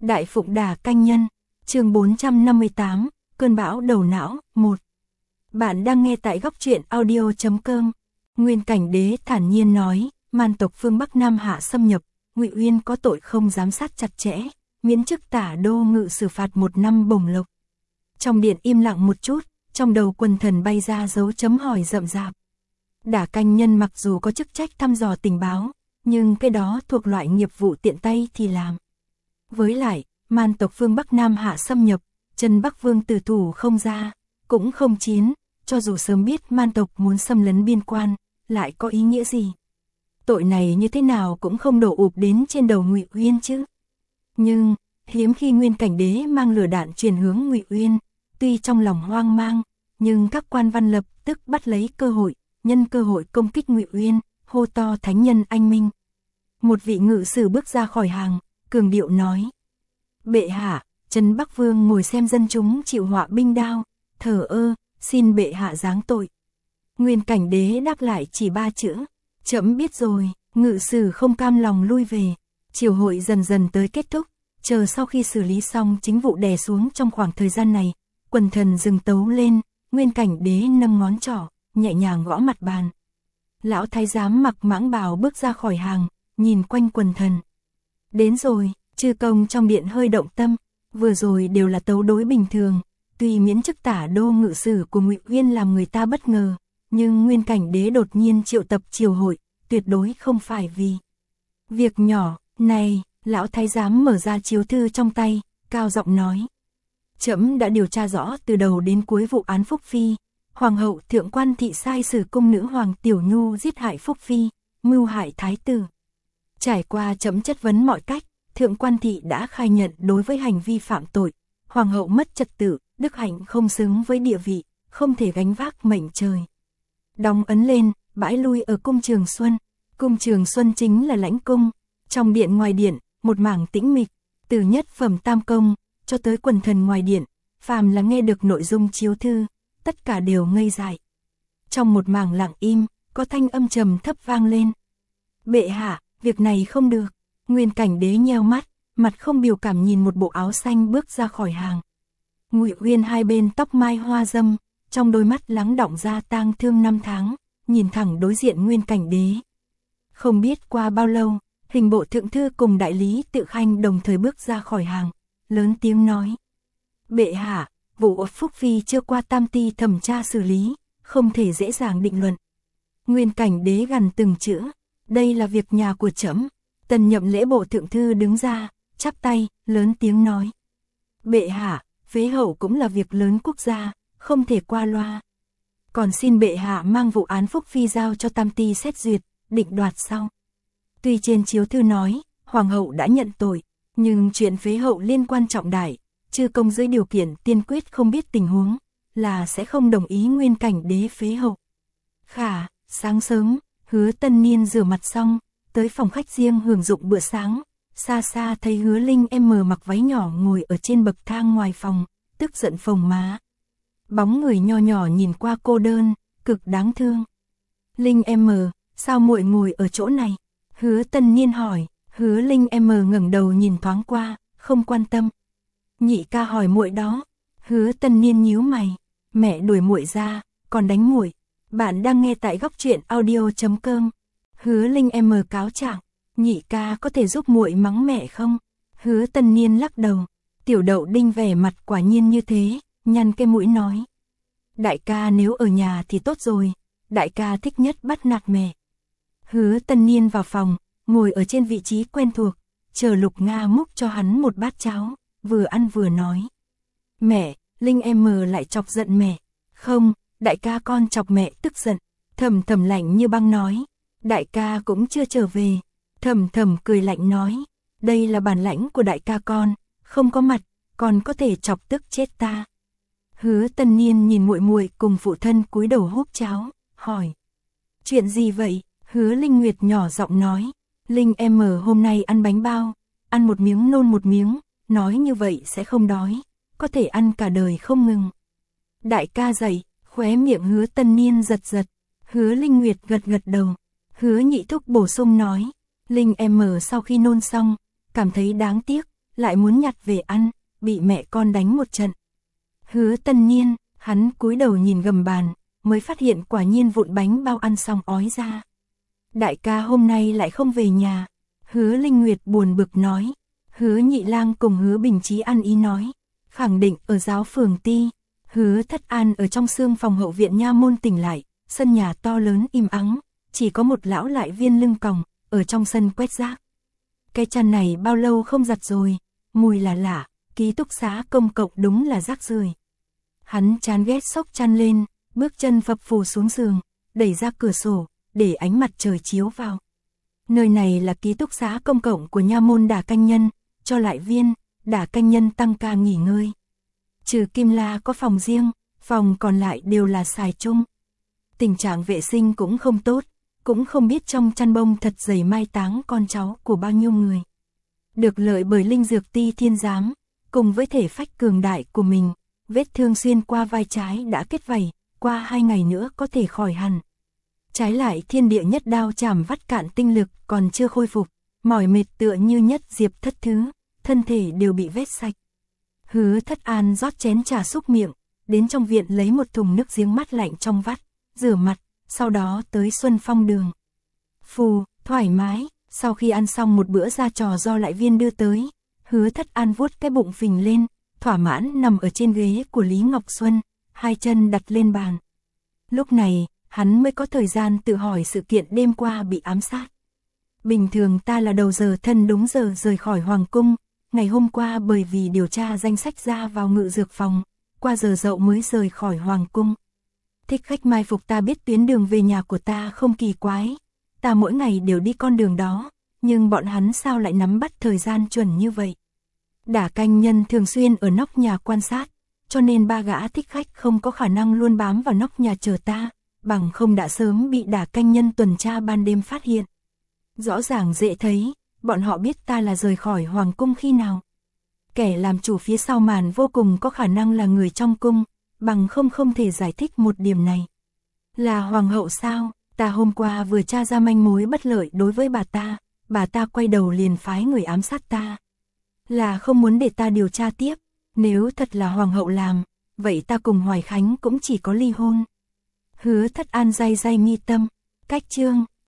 Đại Phụng Đà Canh Nhân, chương 458, Cơn bão đầu não, 1. Bạn đang nghe tại góc truyện audio.com. Nguyên Cảnh Đế thản nhiên nói, man tộc phương Bắc Nam Hạ xâm nhập, Ngụy Uyên có tội không giám sát chặt chẽ, miễn chức tả đô ngự xử phạt 1 năm bổng lộc. Trong điện im lặng một chút, trong đầu quần thần bay ra dấu chấm hỏi rậm rạp. Đả Canh Nhân mặc dù có chức trách thăm dò tình báo, nhưng cái đó thuộc loại nghiệp vụ tiện tay thì làm. Với lại, man tộc phương Bắc Nam Hạ xâm nhập, Trần Bắc Vương tử thủ không ra, cũng không chiến, cho dù sớm biết man tộc muốn xâm lấn biên quan, lại có ý nghĩa gì. Tội này như thế nào cũng không đổ ụp đến trên đầu Ngụy Uyên chứ. Nhưng, hiếm khi Nguyên Cảnh Đế mang lửa đạn truyền hướng Ngụy Uyên, tuy trong lòng hoang mang, nhưng các quan văn lập tức bắt lấy cơ hội, nhân cơ hội công kích Ngụy Uyên, hô to thánh nhân anh minh. Một vị ngự sử bước ra khỏi hàng, cường điệu nói: Bệ hạ, Trần Bắc Vương ngồi xem dân chúng chịu họa binh đao, thờ ơ, xin bệ hạ giáng tội. Nguyên Cảnh Đế đáp lại chỉ 3 chữ: trẫm biết rồi. Ngự sử không cam lòng lui về. Triều hội dần dần tới kết thúc, chờ sau khi xử lý xong chính vụ đè xuống trong khoảng thời gian này, quần thần dừng tấu lên, Nguyên Cảnh Đế nâng ngón trỏ, nhẹ nhàng gõ mặt bàn. Lão thái giám mặc mãng bào bước ra khỏi hàng, nhìn quanh quần thần. Đến rồi. Chư công trong điện hơi động tâm, vừa rồi đều là tấu đối bình thường, tuy miễn chức tả đô ngự sử của Ngụy Uyên làm người ta bất ngờ, nhưng Nguyên Cảnh Đế đột nhiên triệu tập triều hội, tuyệt đối không phải vì việc nhỏ. Này, lão thái giám mở ra chiếu thư trong tay, cao giọng nói: trẫm đã điều tra rõ từ đầu đến cuối vụ án Phúc Phi, Hoàng hậu Thượng Quan Thị sai sử cung nữ Hoàng Tiểu Nhu giết hại Phúc Phi, mưu hại thái tử. Trải qua trẫm chất vấn mọi cách, Thượng Quan Thị đã khai nhận đối với hành vi phạm tội, Hoàng hậu mất trật tự, đức hạnh không xứng với địa vị, không thể gánh vác mệnh trời. Đóng ấn lên, bãi lui ở cung Trường Xuân. Cung Trường Xuân chính là lãnh cung. Trong điện ngoài điện, một mảng tĩnh mịch, từ nhất phẩm tam công, cho tới quần thần ngoài điện, phàm là nghe được nội dung chiếu thư, tất cả đều ngây dại. Trong một mảng lặng im, có thanh âm trầm thấp vang lên: Bệ hạ, việc này không được. Nguyên Cảnh Đế nheo mắt, mặt không biểu cảm nhìn một bộ áo xanh bước ra khỏi hàng. Ngụy Uyên hai bên tóc mai hoa dâm, trong đôi mắt lắng đọng ra tang thương 5 tháng, nhìn thẳng đối diện Nguyên Cảnh Đế. Không biết qua bao lâu, Hình bộ thượng thư cùng đại lý Tự Khanh đồng thời bước ra khỏi hàng, lớn tiếng nói: Bệ hạ, vụ Phúc Phi chưa qua tam ti thẩm tra xử lý, không thể dễ dàng định luận. Nguyên Cảnh Đế gằn từng chữ: đây là việc nhà của trẫm. Tần Nhậm lễ bộ thượng thư đứng ra, chắp tay, lớn tiếng nói: Bệ hạ, phế hậu cũng là việc lớn quốc gia, không thể qua loa. Còn xin bệ hạ mang vụ án Phúc Phi giao cho tam ti xét duyệt, định đoạt sau. Tuy trên chiếu thư nói, Hoàng hậu đã nhận tội, nhưng chuyện phế hậu liên quan trọng đại, chư công dưới điều kiện tiên quyết không biết tình huống, là sẽ không đồng ý Nguyên Cảnh Đế phế hậu. Khả, sáng sớm, Hứa Tân Niên rửa mặt xong, tới phòng khách riêng hưởng dụng bữa sáng, xa xa thấy Hứa Linh em mặc váy nhỏ ngồi ở trên bậc thang ngoài phòng, tức giận phồng má. Bóng người nho nhỏ nhìn qua cô đơn, cực đáng thương. Linh em, sao muội ngồi ở chỗ này? Hứa Tân Niên hỏi. Hứa Linh em ngẩng đầu nhìn thoáng qua, không quan tâm. Nhị ca hỏi muội đó. Hứa Tân Niên nhíu mày. Mẹ đuổi muội ra, còn đánh muội. Bạn đang nghe tại góc truyện audio.com. Hứa Linh em cáo trạng. Nhị ca có thể giúp muội mắng mẹ không? Hứa Tân Niên lắc đầu. Tiểu Đậu Đinh vẻ mặt quả nhiên như thế, nhăn cái mũi nói: Đại ca nếu ở nhà thì tốt rồi, đại ca thích nhất bắt nạt mẹ. Hứa Tân Niên vào phòng, ngồi ở trên vị trí quen thuộc, chờ Lục Nga múc cho hắn một bát cháo, vừa ăn vừa nói: Mẹ, Linh em lại chọc giận mẹ. Không, đại ca con chọc mẹ tức giận. Thầm Thầm lạnh như băng nói: Đại ca cũng chưa trở về. Thầm Thầm cười lạnh nói: Đây là bản lãnh của đại ca con, không có mặt, còn có thể chọc tức chết ta. Hứa Tân Niên nhìn muội muội cùng phụ thân cúi đầu húp cháo, hỏi: Chuyện gì vậy? Hứa Linh Nguyệt nhỏ giọng nói: Linh em hôm nay ăn bánh bao, ăn một miếng nôn một miếng, nói như vậy sẽ không đói, có thể ăn cả đời không ngừng. Đại ca dậy. Khóe miệng Hứa Tân Niên giật giật. Hứa Linh Nguyệt gật gật đầu. Hứa Nhị Thúc bổ sung nói: Linh em sau khi nôn xong, cảm thấy đáng tiếc, lại muốn nhặt về ăn, bị mẹ con đánh một trận. Hứa Tân Niên, hắn cúi đầu nhìn gầm bàn, mới phát hiện quả nhiên vụn bánh bao ăn xong ói ra. Đại ca hôm nay lại không về nhà. Hứa Linh Nguyệt buồn bực nói. Hứa Nhị Lang cùng Hứa Bình Chí ăn ý nói, khẳng định ở giáo phường Ti. Hứa Thất An ở trong xương phòng hậu viện nha môn tỉnh lại, sân nhà to lớn im ắng, chỉ có một lão lại viên lưng còng, ở trong sân quét rác. Cái chăn này bao lâu không giặt rồi, mùi là lạ, ký túc xá công cộng đúng là rác rưởi. Hắn chán ghét xốc chăn lên, bước chân phập phù xuống giường, đẩy ra cửa sổ, để ánh mặt trời chiếu vào. Nơi này là ký túc xá công cộng của nha môn Đả Canh Nhân, cho lại viên, Đả Canh Nhân tăng ca nghỉ ngơi. Trừ Kim La có phòng riêng, phòng còn lại đều là xài chung. Tình trạng vệ sinh cũng không tốt, cũng không biết trong chăn bông thật dày mai táng con cháu của bao nhiêu người. Được lợi bởi linh dược Ti Thiên Giám, cùng với thể phách cường đại của mình, vết thương xuyên qua vai trái đã kết vảy, qua 2 ngày nữa có thể khỏi hẳn. Trái lại thiên địa nhất đao chảm vắt cạn tinh lực còn chưa khôi phục, mỏi mệt tựa như nhất diệp thất thứ, thân thể đều bị vết sạch. Hứa Thất An rót chén trà xúc miệng, đến trong viện lấy một thùng nước giếng mát lạnh trong vắt, rửa mặt, sau đó tới Xuân Phong đường. Phù, thoải mái, sau khi ăn xong một bữa ra trò do lại viên đưa tới, Hứa Thất An vuốt cái bụng phình lên, thỏa mãn nằm ở trên ghế của Lý Ngọc Xuân, hai chân đặt lên bàn. Lúc này, hắn mới có thời gian tự hỏi sự kiện đêm qua bị ám sát. Bình thường ta là đầu giờ thân đúng giờ rời khỏi Hoàng Cung, ngày hôm qua bởi vì điều tra danh sách ra vào ngự dược phòng, qua giờ dậu mới rời khỏi Hoàng Cung. Thích khách mai phục ta biết tuyến đường về nhà của ta không kỳ quái, ta mỗi ngày đều đi con đường đó, nhưng bọn hắn sao lại nắm bắt thời gian chuẩn như vậy. Đả Canh Nhân thường xuyên ở nóc nhà quan sát, cho nên 3 gã thích khách không có khả năng luôn bám vào nóc nhà chờ ta, bằng không đã sớm bị Đả Canh Nhân tuần tra ban đêm phát hiện. Rõ ràng dễ thấy, bọn họ biết ta là rời khỏi Hoàng Cung khi nào. Kẻ làm chủ phía sau màn vô cùng có khả năng là người trong cung, bằng không thể giải thích một điểm này. Là Hoàng hậu sao? Ta hôm qua vừa tra ra manh mối bất lợi đối với bà ta quay đầu liền phái người ám sát ta. Là không muốn để ta điều tra tiếp, nếu thật là Hoàng hậu làm, vậy ta cùng Hoài Khánh cũng chỉ có ly hôn. Hứa Thất An day mi tâm, cách chương.